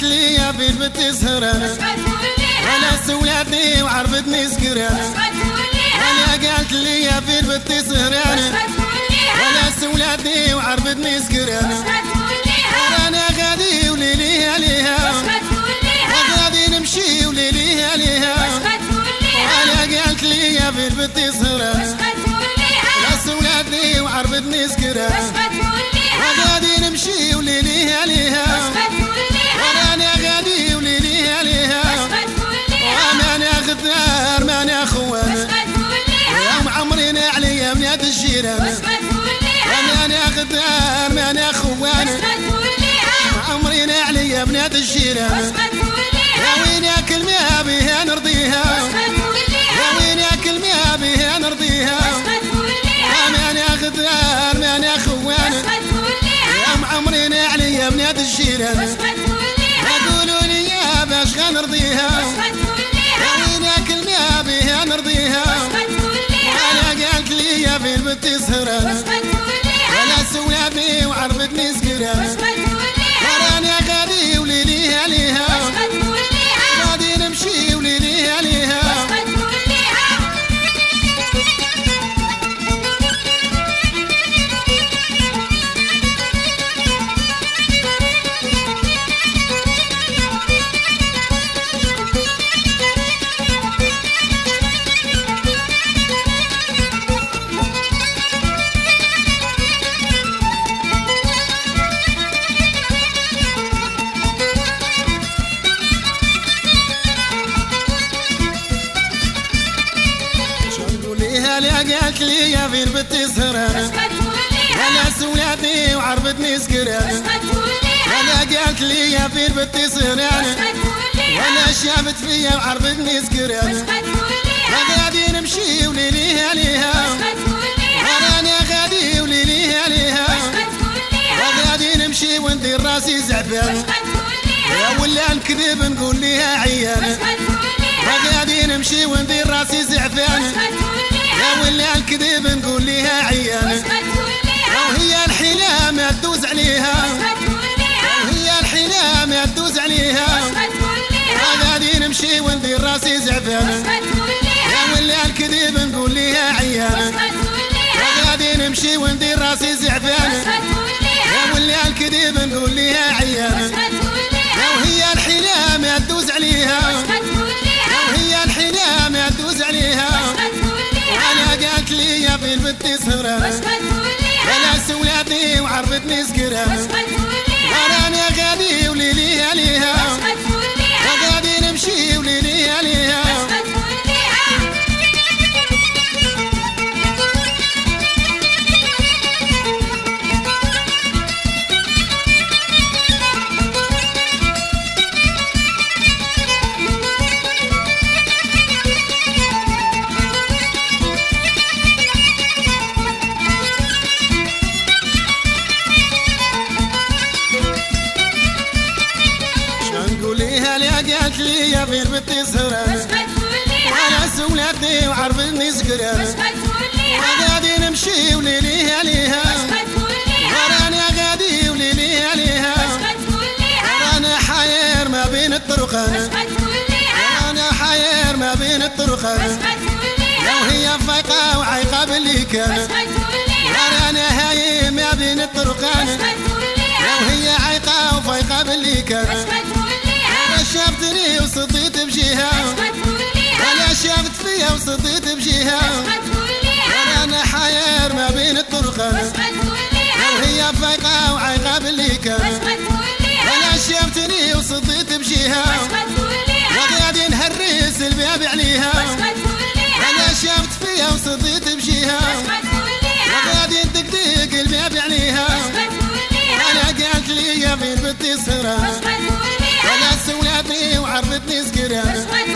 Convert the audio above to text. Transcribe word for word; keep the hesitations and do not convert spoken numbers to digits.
قالت لي يا بنت بنتي سهرانة ولا سولتني وعرفتني سكرانة. انا قالت لي يا بنت بنتي سهرانة ولا سولتني وعرفتني سكرانة. انا غادي وليلي عليها غادي نمشي وليلي عليها. انا قالت لي يا بنت بنتي سهرانة ولا سولتني وعرفتني سكرانة. غادي نمشي وليلي عليها وانا غادي وليلي عليها. وانا غدار ماني خوان يوم عمرنا عليا بنات الجيران. وانا غدار ماني خوان عمرنا عليا بنات الجيران. يا وين ياكل ما بها نرضيها يا وين ياكل ما بها نرضيها. وانا غدار ماني خوان عمرنا عليا بنات الجيران. قولوا لي يا باش غنرضيها يا وين ياكل ما بها نرضيها. انا قالت لي يا بنت بنتي سهرانة ولا سولتني وعرفتني سكرانة. وانا غادي وليلي عليها غادي نمشي وليلي عليها. قالت لي يا بنت بنتي سهرانة ولا سولتني وعرفتني سكرانة. ولا قالت لي يا بنت بنتي سهرانة ولا شافت فيا وعرفتني سكرانة. غادي نمشي وليلي عليها وانا غادي وليلي عليها. غادي نمشي وندير راسي زعفان ولا نكذب نقول ليها عيانة. غادي نمشي وندير راسي زعفان ولا الكذب نقول ليها عيانة. وهي الحيلة ما تدوز عليها وهي الحيلة ما تدوز عليها. غادي نمشي وندير راسي زعفانة ولا الكذب نقول ليها عيانة. غادي نمشي وندير راسي زعفانة ولا الكذب نقول ليها عيانة. وهي الحيلة ما تدوز عليها وهي الحيلة ما تدوز عليها. انا قالت لي يا بنت بنتي سهرانة ولا سولتني وعرفتني سكرانة. وانا غادي وليلي عليها غادي نمشي وليلي عليها. قالت لي يا بنت بنتي سهرانة ولا سولتني وعرفتني سكرانة. غادي نمشي وليلي عليها وانا غادي وليلي عليها. انا حاير ما بين الطرقان انا حاير ما بين الطرقان. لو هي فايقة وعايقة باللي كان انا هايم ما بين الطرقان. لو هي عايقة وفايقة باللي كان شافتني وصديت بجيها ولا شافت فيا وصديت بجيها. وانا حاير ما بين الطرقان لو هي فايقة وعايقة باللي كان. ولا شافتني وصديت بجيها وغادي نهرس الباب عليها. ولا شافت فيا وصديت بجيها وغادي ندقدق الباب عليها. انا قالت لي يا بنت بنتي سهرانة ولا سولتني وعرفتني سكرانة.